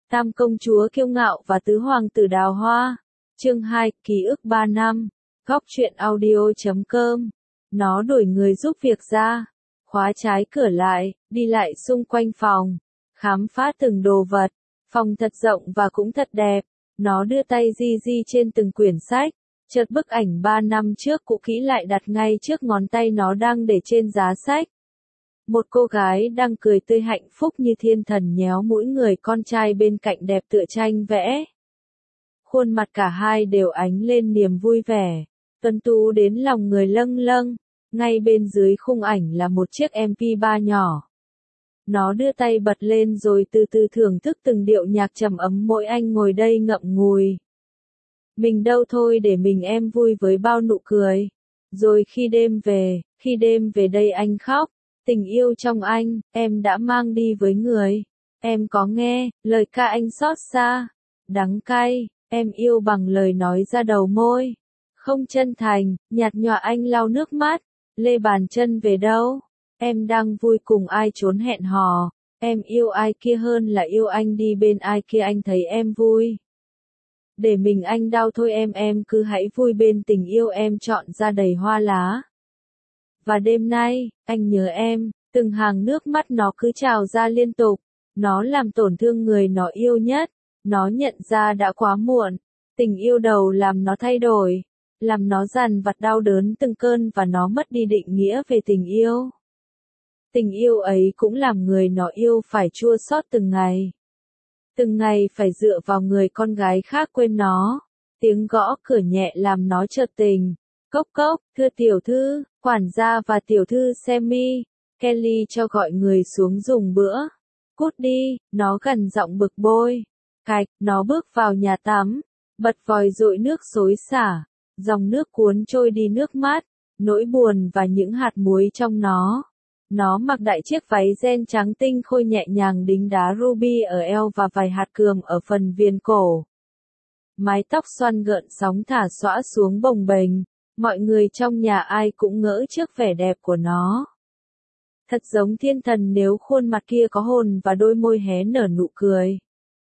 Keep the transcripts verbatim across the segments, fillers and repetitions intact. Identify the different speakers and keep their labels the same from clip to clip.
Speaker 1: Tam công chúa kiêu ngạo và tứ hoàng tử đào hoa. Chương hai, ký ức ba năm. Góc truyện audio chấm com. Nó đuổi người giúp việc ra, khóa trái cửa lại, đi lại xung quanh phòng, khám phá từng đồ vật. Phòng thật rộng và cũng thật đẹp. Nó đưa tay di di trên từng quyển sách. Chợt bức ảnh ba năm trước cũ kỹ lại đặt ngay trước ngón tay nó đang để trên giá sách. Một cô gái đang cười tươi hạnh phúc như thiên thần nhéo mũi người con trai bên cạnh đẹp tựa tranh vẽ. Khuôn mặt cả hai đều ánh lên niềm vui vẻ, tuấn tú đến lòng người lâng lâng. Ngay bên dưới khung ảnh là một chiếc em pê ba nhỏ. Nó đưa tay bật lên rồi từ từ thưởng thức từng điệu nhạc trầm ấm mỗi anh ngồi đây ngậm ngùi. Mình đâu thôi để mình em vui với bao nụ cười. Rồi khi đêm về, khi đêm về đây anh khóc. Tình yêu trong anh, em đã mang đi với người. Em có nghe, lời ca anh xót xa, đắng cay, em yêu bằng lời nói ra đầu môi. Không chân thành, nhạt nhòa anh lau nước mắt, lê bàn chân về đâu. Em đang vui cùng ai trốn hẹn hò. Em yêu ai kia hơn là yêu anh đi bên ai kia anh thấy em vui. Để mình anh đau thôi em em cứ hãy vui bên tình yêu em chọn ra đầy hoa lá. Và đêm nay, anh nhớ em, từng hàng nước mắt nó cứ trào ra liên tục. Nó làm tổn thương người nó yêu nhất. Nó nhận ra đã quá muộn. Tình yêu đầu làm nó thay đổi. Làm nó dằn vặt đau đớn từng cơn và nó mất đi định nghĩa về tình yêu. Tình yêu ấy cũng làm người nó yêu phải chua xót từng ngày. Từng ngày phải dựa vào người con gái khác quên nó. Tiếng gõ cửa nhẹ làm nó chợt tình. Cốc cốc, thưa tiểu thư, quản gia và tiểu thư Sammy. Kelly cho gọi người xuống dùng bữa. Cút đi, nó gằn giọng bực bôi. Cạch, nó bước vào nhà tắm. Bật vòi dội nước xối xả. Dòng nước cuốn trôi đi nước mắt, nỗi buồn và những hạt muối trong nó. Nó mặc đại chiếc váy ren trắng tinh khôi nhẹ nhàng đính đá ruby ở eo và vài hạt cườm ở phần viền cổ. Mái tóc xoăn gợn sóng thả xõa xuống bồng bềnh. Mọi người trong nhà ai cũng ngỡ trước vẻ đẹp của nó. Thật giống thiên thần nếu khuôn mặt kia có hồn và đôi môi hé nở nụ cười.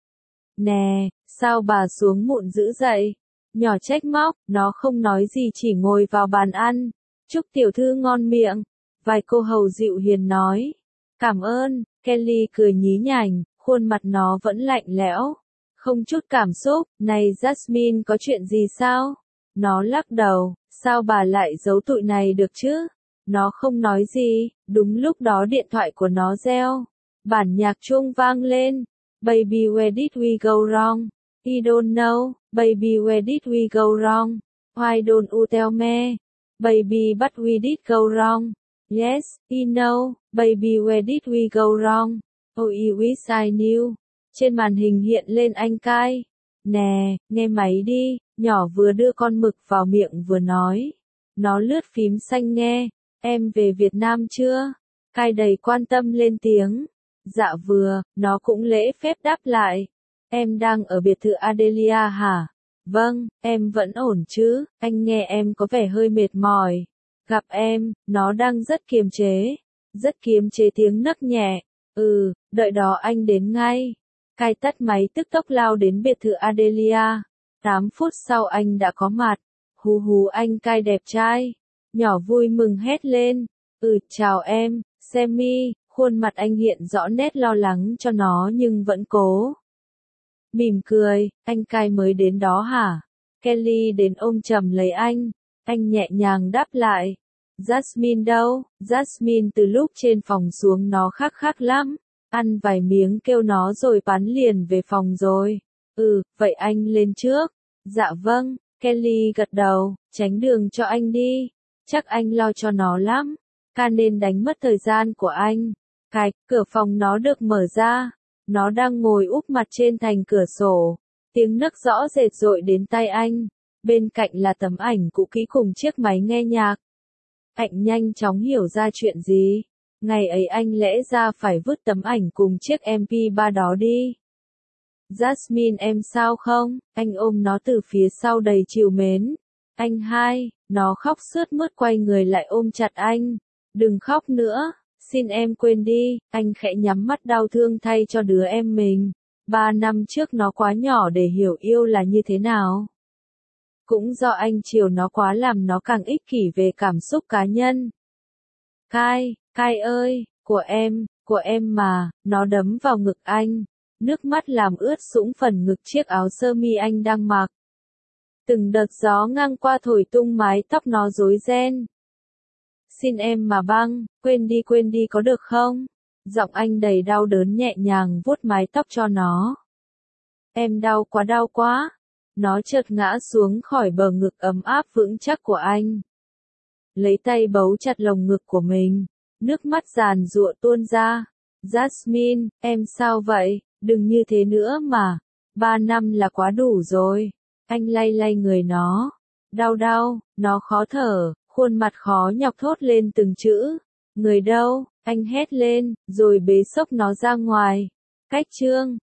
Speaker 1: Nè, sao bà xuống muộn dữ vậy? Nhỏ trách móc, nó không nói gì chỉ ngồi vào bàn ăn. Chúc tiểu thư ngon miệng. Vài cô hầu dịu hiền nói. Cảm ơn, Kelly cười nhí nhảnh, khuôn mặt nó vẫn lạnh lẽo. Không chút cảm xúc, này Jasmine có chuyện gì sao? Nó lắc đầu, sao bà lại giấu tụi này được chứ? Nó không nói gì, đúng lúc đó điện thoại của nó reo. Bản nhạc chuông vang lên. Baby where did we go wrong? I don't know, baby where did we go wrong? Why don't you tell me? Baby but we did go wrong. Yes, I know, baby where did we go wrong? Oh I wish I knew. Trên màn hình hiện lên anh cai. Nè, nghe máy đi, nhỏ vừa đưa con mực vào miệng vừa nói. Nó lướt phím xanh nghe. Em về Việt Nam chưa? Cai đầy quan tâm lên tiếng. Dạ vừa, nó cũng lễ phép đáp lại. Em đang ở biệt thự Adelia hả? Vâng, em vẫn ổn chứ, anh nghe em có vẻ hơi mệt mỏi. Gặp em, nó đang rất kiềm chế. Rất kiềm chế tiếng nấc nhẹ. Ừ, đợi đó anh đến ngay. Cai tắt máy tức tốc lao đến biệt thự Adelia. Tám phút sau anh đã có mặt. Hú hú anh Cai đẹp trai. Nhỏ vui mừng hét lên. Ừ, chào em, Sammy. Khuôn mặt anh hiện rõ nét lo lắng cho nó nhưng vẫn cố. Mỉm cười, anh Cai mới đến đó hả? Kelly đến ôm chầm lấy anh. Anh nhẹ nhàng đáp lại. Jasmine đâu? Jasmine từ lúc trên phòng xuống nó khắc khắc lắm. Ăn vài miếng kêu nó rồi bắn liền về phòng rồi. Ừ, vậy anh lên trước. Dạ vâng, Kelly gật đầu, tránh đường cho anh đi. Chắc anh lo cho nó lắm. Ca nên đánh mất thời gian của anh. Cạch, cửa phòng nó được mở ra. Nó đang ngồi úp mặt trên thành cửa sổ. Tiếng nấc rõ rệt dội đến tai anh. Bên cạnh là tấm ảnh cũ kỹ cùng chiếc máy nghe nhạc. Anh nhanh chóng hiểu ra chuyện gì. Ngày ấy anh lẽ ra phải vứt tấm ảnh cùng chiếc em pê ba đó đi. Jasmine em sao không? Anh ôm nó từ phía sau đầy trìu mến. Anh hai, nó khóc sướt mướt quay người lại ôm chặt anh. Đừng khóc nữa, xin em quên đi, anh khẽ nhắm mắt đau thương thay cho đứa em mình. Ba năm trước nó quá nhỏ để hiểu yêu là như thế nào. Cũng do anh chiều nó quá làm nó càng ích kỷ về cảm xúc cá nhân. Kai, Kai ơi, của em, của em mà, nó đấm vào ngực anh. Nước mắt làm ướt sũng phần ngực chiếc áo sơ mi anh đang mặc. Từng đợt gió ngang qua thổi tung mái tóc nó rối ren. Xin em mà băng, quên đi quên đi có được không? Giọng anh đầy đau đớn nhẹ nhàng vuốt mái tóc cho nó. Em đau quá đau quá. Nó chợt ngã xuống khỏi bờ ngực ấm áp vững chắc của anh. Lấy tay bấu chặt lồng ngực của mình. Nước mắt giàn giụa tuôn ra. Jasmine, em sao vậy? Đừng như thế nữa mà. Ba năm là quá đủ rồi. Anh lay lay người nó. Đau đau, nó khó thở, khuôn mặt khó nhọc thốt lên từng chữ. Người đâu? Anh hét lên, rồi bế xốc nó ra ngoài. Cách chương